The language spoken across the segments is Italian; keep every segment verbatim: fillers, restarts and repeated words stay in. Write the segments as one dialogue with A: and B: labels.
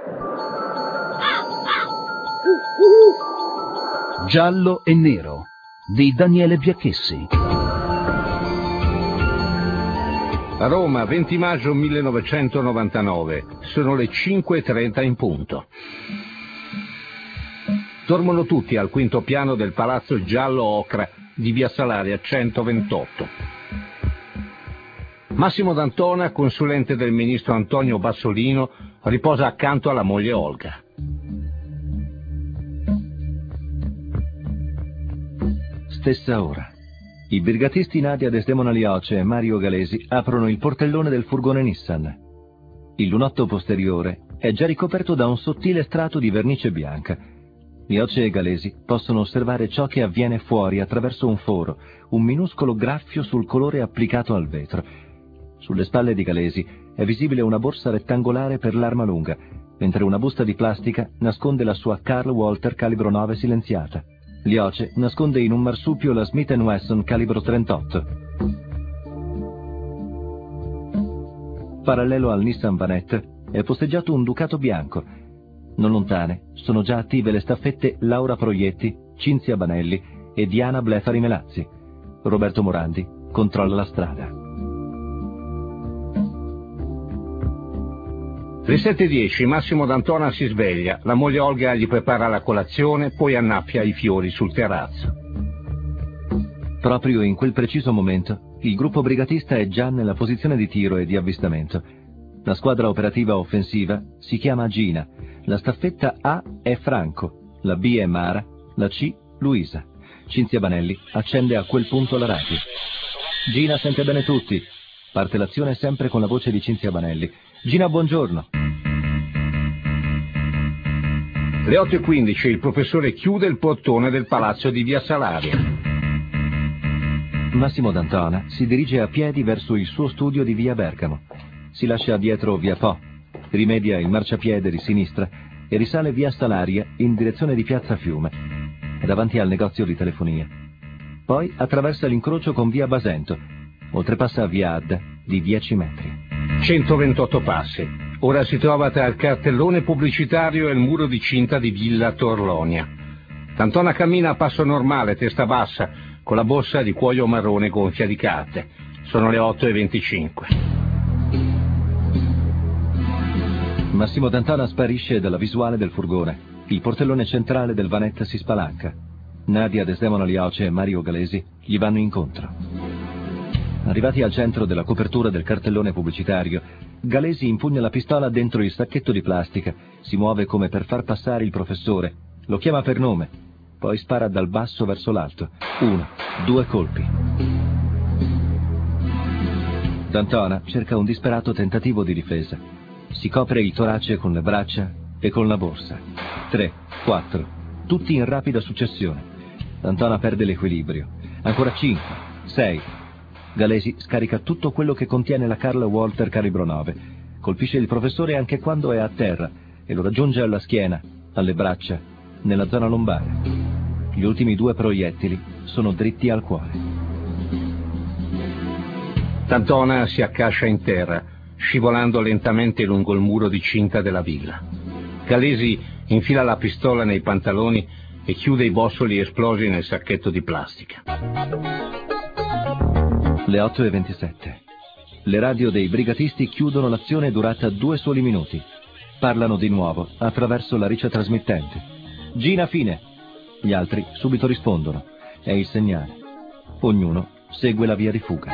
A: Giallo e nero di Daniele Biacchessi.
B: Roma, venti maggio millenovecentonovantanove. Sono le cinque e trenta in punto. Dormono tutti al quinto piano del palazzo giallo ocra di via Salaria centoventotto. Massimo D'Antona, consulente del ministro Antonio Bassolino, riposa accanto alla moglie Olga.
C: Stessa ora. I brigatisti Nadia Desdemona Lioce e Mario Galesi aprono il portellone del furgone Nissan. Il lunotto posteriore è già ricoperto da un sottile strato di vernice bianca. Lioce e Galesi possono osservare ciò che avviene fuori attraverso un foro, un minuscolo graffio sul colore applicato al vetro. Sulle spalle di Galesi è visibile una borsa rettangolare per l'arma lunga, mentre una busta di plastica nasconde la sua Carl Walter calibro nove silenziata. Lioce nasconde in un marsupio la Smith and Wesson calibro trentotto. Parallelo al Nissan Vanette è posteggiato un Ducato bianco. Non lontane sono già attive le staffette Laura Proietti, Cinzia Banelli e Diana Blefari Melazzi. Roberto Morandi controlla la strada.
B: Le sette e dieci, Massimo D'Antona si sveglia, la moglie Olga gli prepara la colazione, poi annaffia i fiori sul terrazzo.
C: Proprio in quel preciso momento, il gruppo brigatista è già nella posizione di tiro e di avvistamento. La squadra operativa offensiva si chiama Gina, la staffetta A è Franco, la B è Mara, la C Luisa. Cinzia Banelli accende a quel punto la radio. Gina sente bene tutti. Parte l'azione sempre con la voce di Cinzia Banelli. Gina, buongiorno.
B: Le otto e quindici, il professore chiude il portone del palazzo di via Salaria.
C: Massimo D'Antona si dirige a piedi verso il suo studio di via Bergamo. Si lascia dietro via Po, rimedia il marciapiede di sinistra e risale via Salaria in direzione di piazza Fiume, davanti al negozio di telefonia. Poi attraversa l'incrocio con via Basento, oltrepassa via Adda di dieci metri.
B: centoventotto passi. Ora si trova tra il cartellone pubblicitario e il muro di cinta di Villa Torlonia. D'Antona cammina a passo normale, testa bassa, con la borsa di cuoio marrone gonfia di carte. Sono le otto e venticinque.
C: Massimo D'Antona sparisce dalla visuale del furgone. Il portellone centrale del Vanette si spalanca. Nadia Desdemona Lioce e Mario Galesi gli vanno incontro. Arrivati al centro della copertura del cartellone pubblicitario, Galesi impugna la pistola dentro il sacchetto di plastica, si muove come per far passare il professore, lo chiama per nome, poi spara dal basso verso l'alto. Uno, due colpi. D'Antona cerca un disperato tentativo di difesa. Si copre il torace con le braccia e con la borsa. Tre, quattro, tutti in rapida successione. D'Antona perde l'equilibrio. Ancora cinque, sei. Galesi scarica tutto quello che contiene la Carl Walter calibro nove. Colpisce il professore anche quando è a terra e lo raggiunge alla schiena, alle braccia, nella zona lombare. Gli ultimi due proiettili sono dritti al cuore.
B: D'Antona si accascia in terra, scivolando lentamente lungo il muro di cinta della villa. Galesi infila la pistola nei pantaloni e chiude i bossoli esplosi nel sacchetto di plastica.
C: Le otto e ventisette. Le radio dei brigatisti chiudono l'azione durata due soli minuti. Parlano di nuovo attraverso la riccia trasmittente. Gina, fine. Gli altri subito rispondono. È il segnale. Ognuno segue la via di fuga.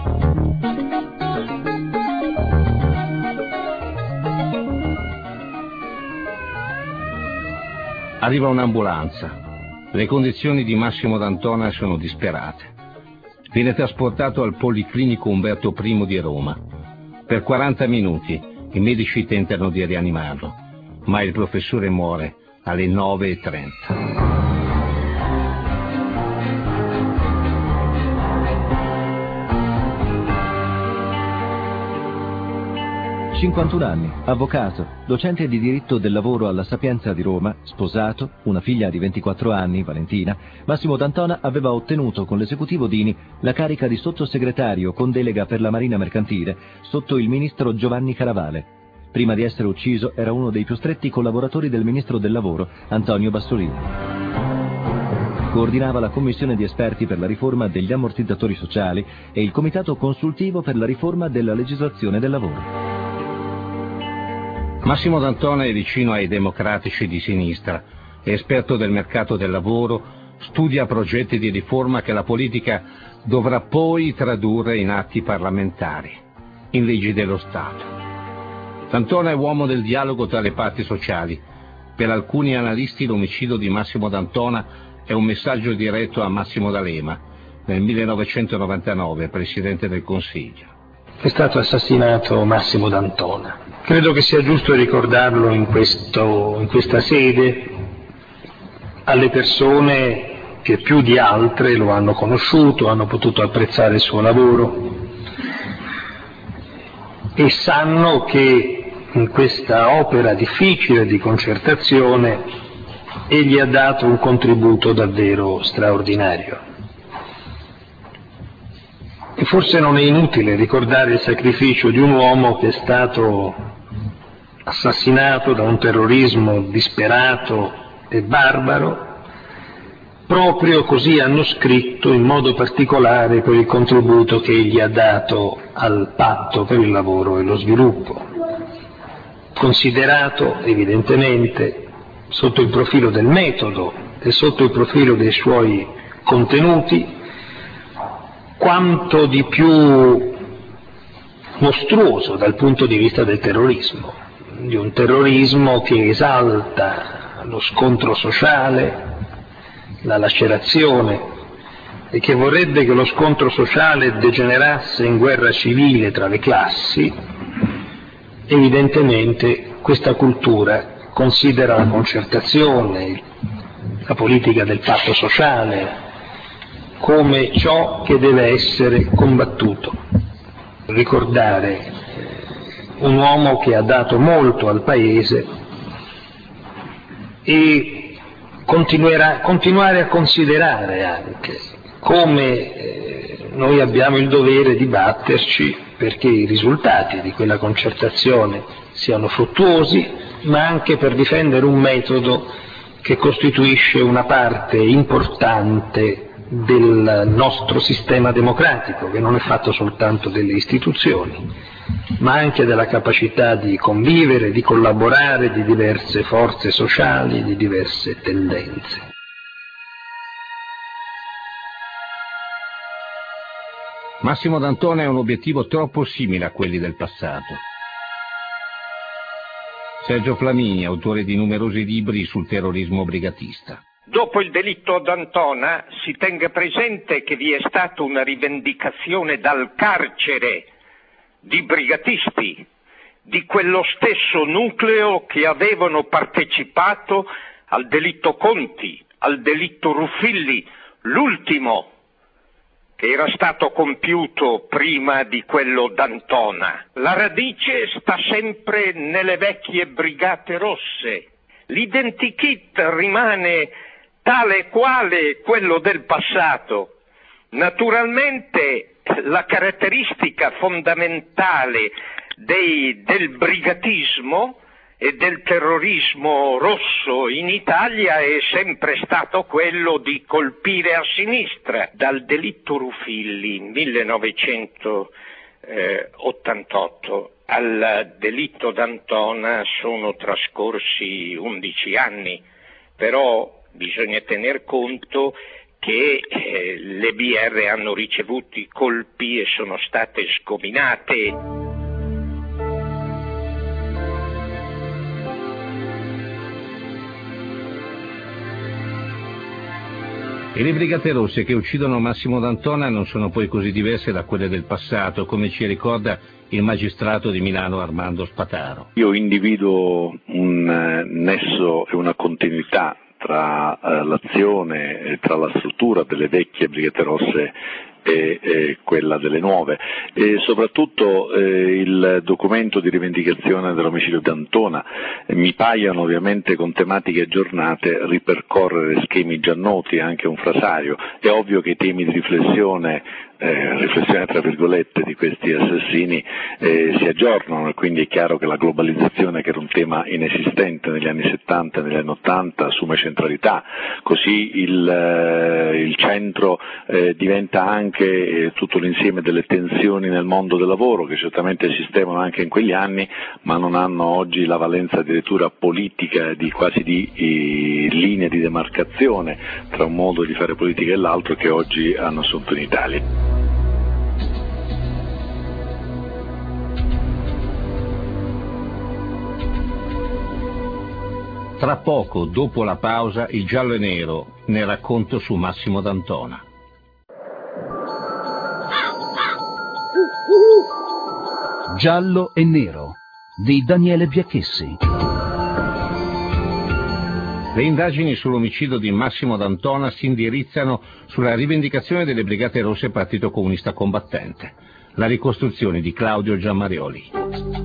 B: Arriva un'ambulanza. Le condizioni di Massimo D'Antona sono disperate. Viene trasportato al Policlinico Umberto I di Roma. Per quaranta minuti i medici tentano di rianimarlo, ma il professore muore alle nove e trenta.
C: cinquantuno anni, avvocato, docente di diritto del lavoro alla Sapienza di Roma, sposato, una figlia di ventiquattro anni, Valentina, Massimo D'Antona aveva ottenuto con l'esecutivo Dini la carica di sottosegretario con delega per la Marina Mercantile sotto il ministro Giovanni Caravale. Prima di essere ucciso era uno dei più stretti collaboratori del ministro del lavoro, Antonio Bassolini. Coordinava la commissione di esperti per la riforma degli ammortizzatori sociali e il comitato consultivo per la riforma della legislazione del lavoro.
B: Massimo D'Antona è vicino ai democratici di sinistra, è esperto del mercato del lavoro, studia progetti di riforma che la politica dovrà poi tradurre in atti parlamentari, in leggi dello Stato. D'Antona è uomo del dialogo tra le parti sociali. Per alcuni analisti l'omicidio di Massimo D'Antona è un messaggio diretto a Massimo D'Alema, nel millenovecentonovantanove Presidente del Consiglio.
D: È stato assassinato Massimo D'Antona. Credo che sia giusto ricordarlo in, questo, in questa sede alle persone che più di altre lo hanno conosciuto, hanno potuto apprezzare il suo lavoro e sanno che in questa opera difficile di concertazione egli ha dato un contributo davvero straordinario. E forse non è inutile ricordare il sacrificio di un uomo che è stato assassinato da un terrorismo disperato e barbaro, proprio così hanno scritto in modo particolare per il contributo che egli ha dato al patto per il lavoro e lo sviluppo, considerato evidentemente sotto il profilo del metodo e sotto il profilo dei suoi contenuti quanto di più mostruoso dal punto di vista del terrorismo, di un terrorismo che esalta lo scontro sociale, la lacerazione, e che vorrebbe che lo scontro sociale degenerasse in guerra civile tra le classi. Evidentemente questa cultura considera la concertazione, la politica del patto sociale, come ciò che deve essere combattuto. Ricordare un uomo che ha dato molto al Paese e continuerà, continuare a considerare anche come eh, noi abbiamo il dovere di batterci perché i risultati di quella concertazione siano fruttuosi, ma anche per difendere un metodo che costituisce una parte importante del nostro sistema democratico, che non è fatto soltanto delle istituzioni, ma anche della capacità di convivere, di collaborare di diverse forze sociali, di diverse tendenze.
B: Massimo D'Antona è un obiettivo troppo simile a quelli del passato. Sergio Flamini, autore di numerosi libri sul terrorismo brigatista.
E: Dopo il delitto D'Antona si tenga presente che vi è stata una rivendicazione dal carcere di brigatisti, di quello stesso nucleo che avevano partecipato al delitto Conti, al delitto Ruffilli, l'ultimo che era stato compiuto prima di quello D'Antona. La radice sta sempre nelle vecchie brigate rosse. L'identikit rimane tale e quale quello del passato. Naturalmente la caratteristica fondamentale dei, del brigatismo e del terrorismo rosso in Italia è sempre stato quello di colpire a sinistra. Dal delitto Ruffilli millenovecentottantotto al delitto D'Antona sono trascorsi undici anni, però bisogna tener conto che eh, le B R hanno ricevuto i colpi e sono state sgominate.
B: E le Brigate Rosse che uccidono Massimo D'Antona non sono poi così diverse da quelle del passato, come ci ricorda il magistrato di Milano Armando Spataro.
F: Io individuo un eh, nesso e una continuità tra eh, l'azione e tra la struttura delle vecchie Brigate Rosse e, e quella delle nuove, e soprattutto eh, il documento di rivendicazione dell'omicidio D'Antona eh, mi paiono ovviamente con tematiche aggiornate ripercorrere schemi già noti, anche un frasario. È ovvio che i temi di riflessione eh, riflessione tra virgolette di questi assassini eh, si aggiornano, e quindi è chiaro che la globalizzazione, che era un tema inesistente negli anni settanta e negli anni ottanta, assume centralità, così il, eh, il centro eh, diventa anche eh, tutto l'insieme delle tensioni nel mondo del lavoro, che certamente esistevano anche in quegli anni, ma non hanno oggi la valenza addirittura politica, di quasi di, di linee di demarcazione tra un modo di fare politica e l'altro, che oggi hanno assunto in Italia.
B: Tra poco, dopo la pausa, il giallo e nero, nel racconto su Massimo D'Antona.
A: Giallo e nero di Daniele Biachessi.
B: Le indagini sull'omicidio di Massimo D'Antona si indirizzano sulla rivendicazione delle Brigate Rosse e Partito Comunista Combattente. La ricostruzione di Claudio Giammarioli.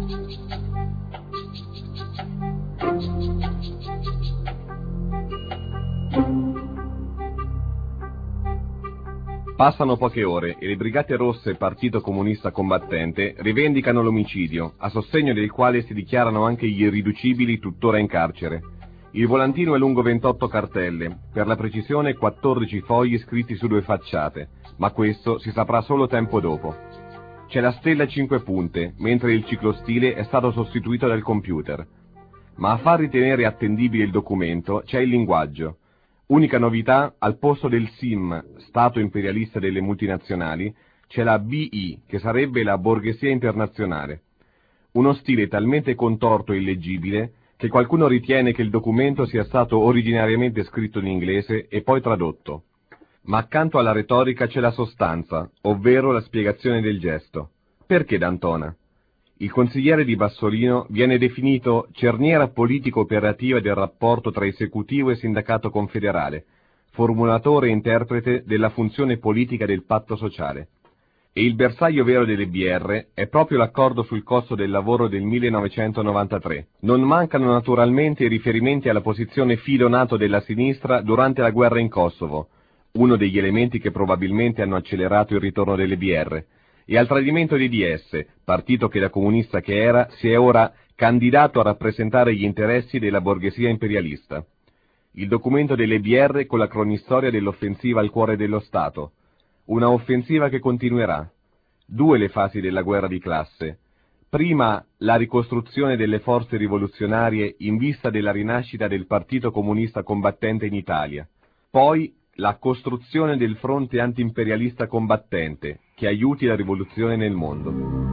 G: Passano poche ore e le Brigate Rosse e Partito Comunista Combattente rivendicano l'omicidio, a sostegno del quale si dichiarano anche gli irriducibili tuttora in carcere. Il volantino è lungo ventotto cartelle, per la precisione quattordici fogli scritti su due facciate, ma questo si saprà solo tempo dopo. C'è la stella a cinque punte, mentre il ciclostile è stato sostituito dal computer. Ma a far ritenere attendibile il documento c'è il linguaggio. Unica novità, al posto del S I M, Stato imperialista delle multinazionali, c'è la B I, che sarebbe la borghesia internazionale. Uno stile talmente contorto e illeggibile che qualcuno ritiene che il documento sia stato originariamente scritto in inglese e poi tradotto. Ma accanto alla retorica c'è la sostanza, ovvero la spiegazione del gesto. Perché D'Antona? Il consigliere di Bassolino viene definito cerniera politico-operativa del rapporto tra esecutivo e sindacato confederale, formulatore e interprete della funzione politica del patto sociale. E il bersaglio vero delle B R è proprio l'accordo sul costo del lavoro del millenovecentonovantatré. Non mancano naturalmente i riferimenti alla posizione filo nato della sinistra durante la guerra in Kosovo, uno degli elementi che probabilmente hanno accelerato il ritorno delle B R, e al tradimento dei D S, partito che da comunista che era si è ora candidato a rappresentare gli interessi della borghesia imperialista. Il documento delle B R con la cronistoria dell'offensiva al cuore dello Stato. Una offensiva che continuerà. Due le fasi della guerra di classe. Prima la ricostruzione delle forze rivoluzionarie in vista della rinascita del Partito Comunista Combattente in Italia. Poi la costruzione del fronte antiimperialista combattente che aiuti la rivoluzione nel mondo.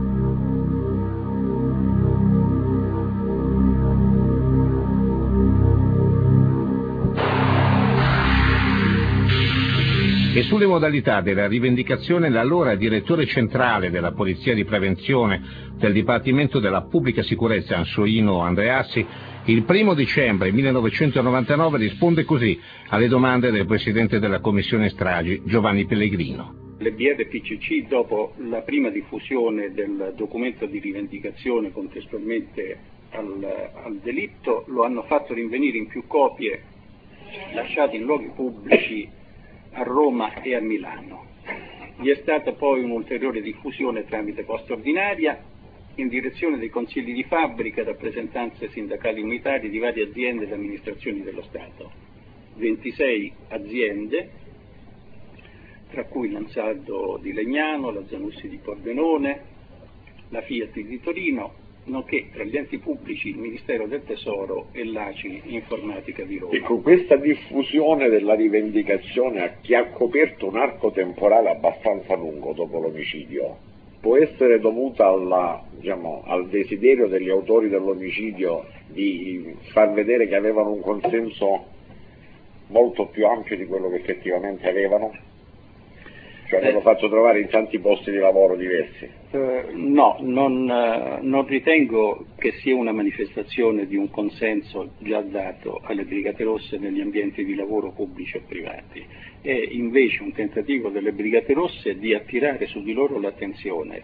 B: E sulle modalità della rivendicazione l'allora direttore centrale della Polizia di Prevenzione del Dipartimento della Pubblica Sicurezza Ansoino Andreassi il primo dicembre millenovecentonovantanove risponde così alle domande del Presidente della Commissione Stragi Giovanni Pellegrino.
H: Le B R P C C, dopo la prima diffusione del documento di rivendicazione contestualmente al, al delitto, lo hanno fatto rinvenire in più copie lasciate in luoghi pubblici a Roma e a Milano. Vi è stata poi un'ulteriore diffusione tramite posta ordinaria in direzione dei consigli di fabbrica, rappresentanze sindacali unitarie di varie aziende ed amministrazioni dello Stato. ventisei aziende, tra cui l'Ansaldo di Legnano, la Zanussi di Pordenone, la Fiat di Torino, nonché tra gli enti pubblici il Ministero del Tesoro e l'A C I Informatica di Roma.
I: Ecco, questa diffusione della rivendicazione che ha coperto un arco temporale abbastanza lungo dopo l'omicidio può essere dovuta alla, diciamo, al desiderio degli autori dell'omicidio di far vedere che avevano un consenso molto più ampio di quello che effettivamente avevano? Cioè hanno fatto trovare in tanti posti di lavoro diversi?
H: Eh, no, non, eh, non ritengo che sia una manifestazione di un consenso già dato alle Brigate Rosse negli ambienti di lavoro pubblici o privati. È invece un tentativo delle Brigate Rosse di attirare su di loro l'attenzione.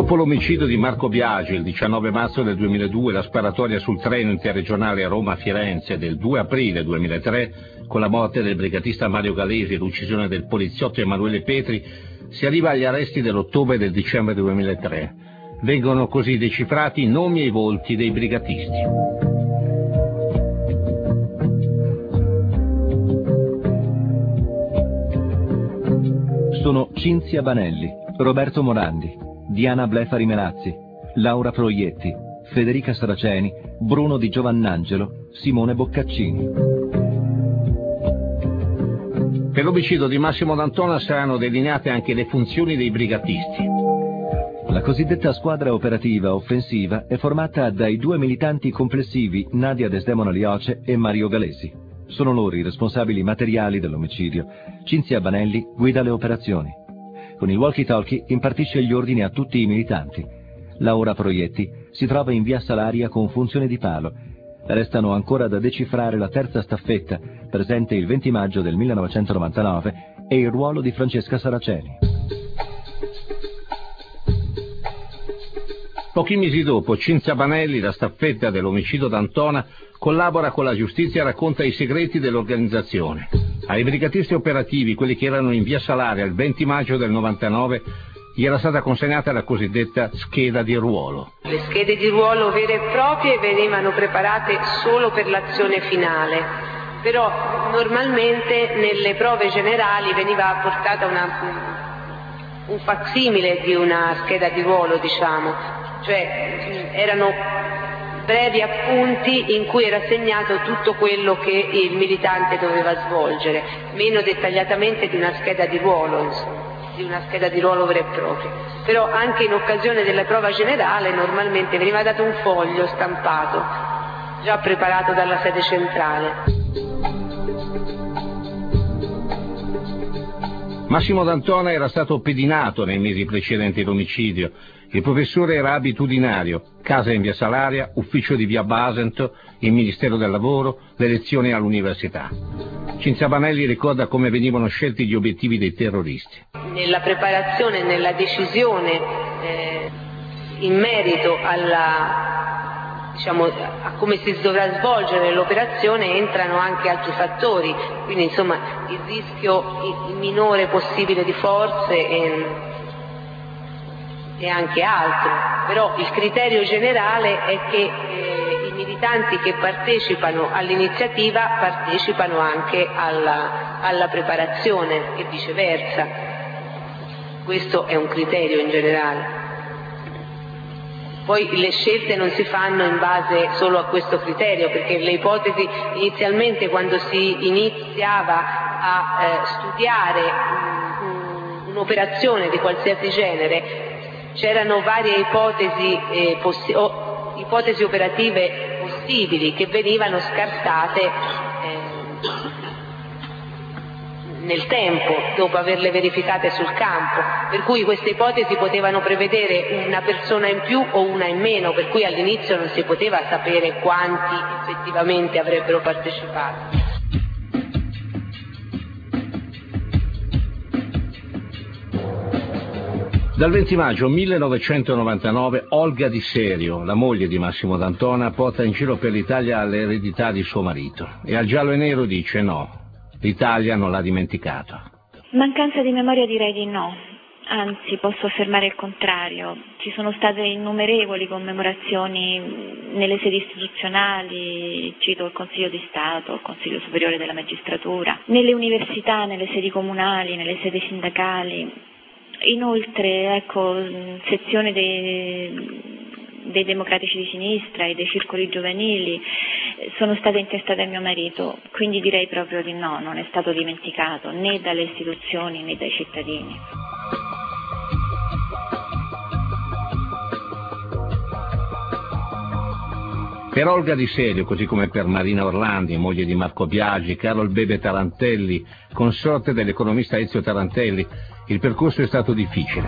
B: Dopo l'omicidio di Marco Biagi il diciannove marzo del duemiladue, la sparatoria sul treno interregionale Roma-Firenze del due aprile duemilatré, con la morte del brigatista Mario Galesi e l'uccisione del poliziotto Emanuele Petri, si arriva agli arresti dell'ottobre e del dicembre duemilatré. Vengono così decifrati i nomi e i volti dei brigatisti.
C: Sono Cinzia Banelli, Roberto Morandi, Diana Blefari Melazzi, Laura Proietti, Federica Saraceni, Bruno Di Giovannangelo, Simone Boccaccini.
B: Per l'omicidio di Massimo D'Antona saranno delineate anche le funzioni dei brigatisti.
C: La cosiddetta squadra operativa offensiva è formata dai due militanti complessivi Nadia Desdemona Lioce e Mario Galesi. Sono loro i responsabili materiali dell'omicidio. Cinzia Banelli guida le operazioni. Con il walkie-talkie impartisce gli ordini a tutti i militanti. Laura Proietti si trova in via Salaria con funzione di palo. Restano ancora da decifrare la terza staffetta, presente il venti maggio del millenovecentonovantanove, e il ruolo di Francesca Saraceni.
B: Pochi mesi dopo, Cinzia Banelli, la staffetta dell'omicidio d'Antona, collabora con la giustizia e racconta i segreti dell'organizzazione. Ai brigatisti operativi, quelli che erano in via Salaria il venti maggio del novantanove, gli era stata consegnata la cosiddetta scheda di ruolo.
J: Le schede di ruolo vere e proprie venivano preparate solo per l'azione finale, però normalmente nelle prove generali veniva portata una, un facsimile di una scheda di ruolo, diciamo, cioè erano brevi appunti in cui era segnato tutto quello che il militante doveva svolgere, meno dettagliatamente di una scheda di ruolo, insomma, di una scheda di ruolo vera e propria. Però anche in occasione della prova generale normalmente veniva dato un foglio stampato, già preparato dalla sede centrale.
B: Massimo D'Antona era stato pedinato nei mesi precedenti l'omicidio. Il professore era abitudinario, casa in via Salaria, ufficio di via Basento, il Ministero del Lavoro, le lezioni all'università. Cinzia Banelli ricorda come venivano scelti gli obiettivi dei terroristi.
J: Nella preparazione e nella decisione eh, in merito alla, diciamo, a come si dovrà svolgere l'operazione entrano anche altri fattori, quindi insomma il rischio il minore possibile di forze e, e anche altro, però il criterio generale è che eh, i militanti che partecipano all'iniziativa partecipano anche alla, alla preparazione e viceversa. Questo è un criterio in generale. Poi le scelte non si fanno in base solo a questo criterio, perché le ipotesi inizialmente, quando si iniziava a eh, studiare um, un'operazione di qualsiasi genere, c'erano varie ipotesi, eh, possi- o, ipotesi operative possibili che venivano scartate eh, nel tempo, dopo averle verificate sul campo, per cui queste ipotesi potevano prevedere una persona in più o una in meno, per cui all'inizio non si poteva sapere quanti effettivamente avrebbero partecipato.
B: Dal venti maggio millenovecentonovantanove Olga Di Serio, la moglie di Massimo D'Antona, porta in giro per l'Italia l'eredità di suo marito e al Giallo e Nero dice no, l'Italia non l'ha dimenticato.
K: Mancanza di memoria direi di no, anzi posso affermare il contrario. Ci sono state innumerevoli commemorazioni nelle sedi istituzionali, cito il Consiglio di Stato, il Consiglio Superiore della Magistratura, nelle università, nelle sedi comunali, nelle sedi sindacali. Inoltre, ecco, sezione dei, dei democratici di sinistra e dei circoli giovanili sono state intestate a mio marito, quindi direi proprio di no, non è stato dimenticato né dalle istituzioni né dai cittadini.
B: Per Olga Di Serio, così come per Marina Orlandi, moglie di Marco Biagi, Carol Bebe Tarantelli, consorte dell'economista Ezio Tarantelli, il percorso è stato difficile.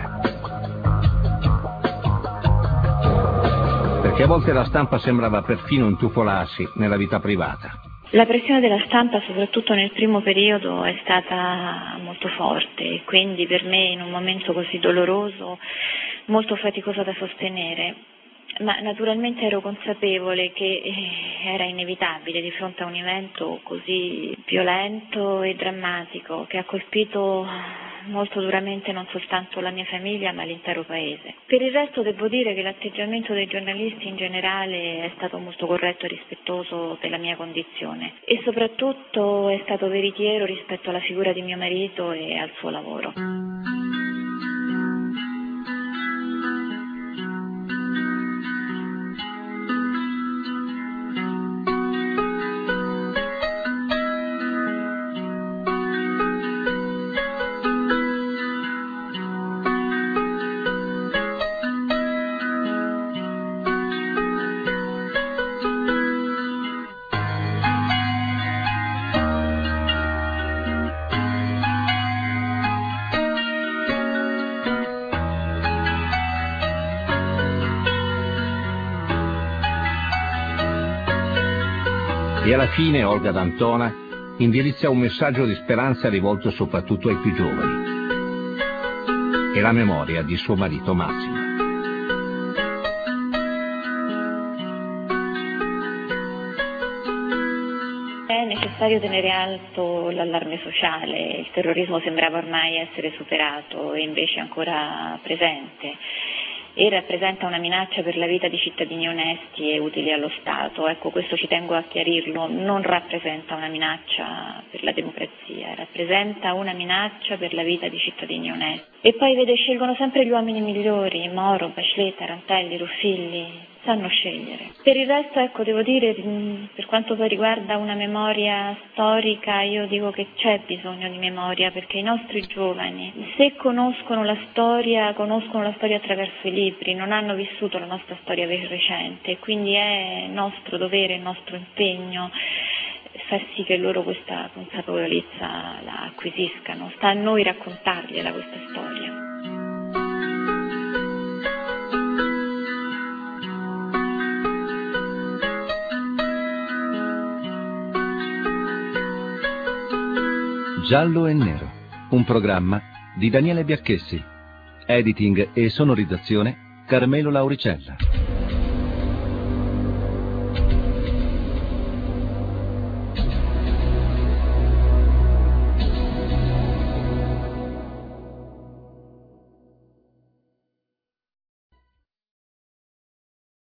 B: Perché a volte la stampa sembrava perfino intuffolarsi nella vita privata.
K: La pressione della stampa, soprattutto nel primo periodo, è stata molto forte e quindi per me in un momento così doloroso molto faticoso da sostenere, ma naturalmente ero consapevole che era inevitabile di fronte a un evento così violento e drammatico che ha colpito molto duramente non soltanto la mia famiglia ma l'intero paese. Per il resto devo dire che l'atteggiamento dei giornalisti in generale è stato molto corretto e rispettoso della mia condizione e soprattutto è stato veritiero rispetto alla figura di mio marito e al suo lavoro.
B: E alla fine Olga D'Antona indirizza un messaggio di speranza rivolto soprattutto ai più giovani. E la memoria di suo marito Massimo.
K: È necessario tenere alto l'allarme sociale, il terrorismo sembrava ormai essere superato e invece ancora presente. E rappresenta una minaccia per la vita di cittadini onesti e utili allo Stato. Ecco, questo ci tengo a chiarirlo, non rappresenta una minaccia per la democrazia, rappresenta una minaccia per la vita di cittadini onesti. E poi vede, scelgono sempre gli uomini migliori, Moro, Bachelet, Tarantelli, Ruffilli, sanno scegliere. Per il resto, ecco, devo dire, per quanto poi riguarda una memoria storica, io dico che c'è bisogno di memoria, perché i nostri giovani, se conoscono la storia, conoscono la storia attraverso i libri, non hanno vissuto la nostra storia recente, quindi è nostro dovere, il nostro impegno far sì che loro questa consapevolezza la acquisiscano. Sta a noi raccontargliela questa storia.
C: Giallo e Nero, un programma di Daniele Biacchessi. Editing e sonorizzazione Carmelo Lauricella.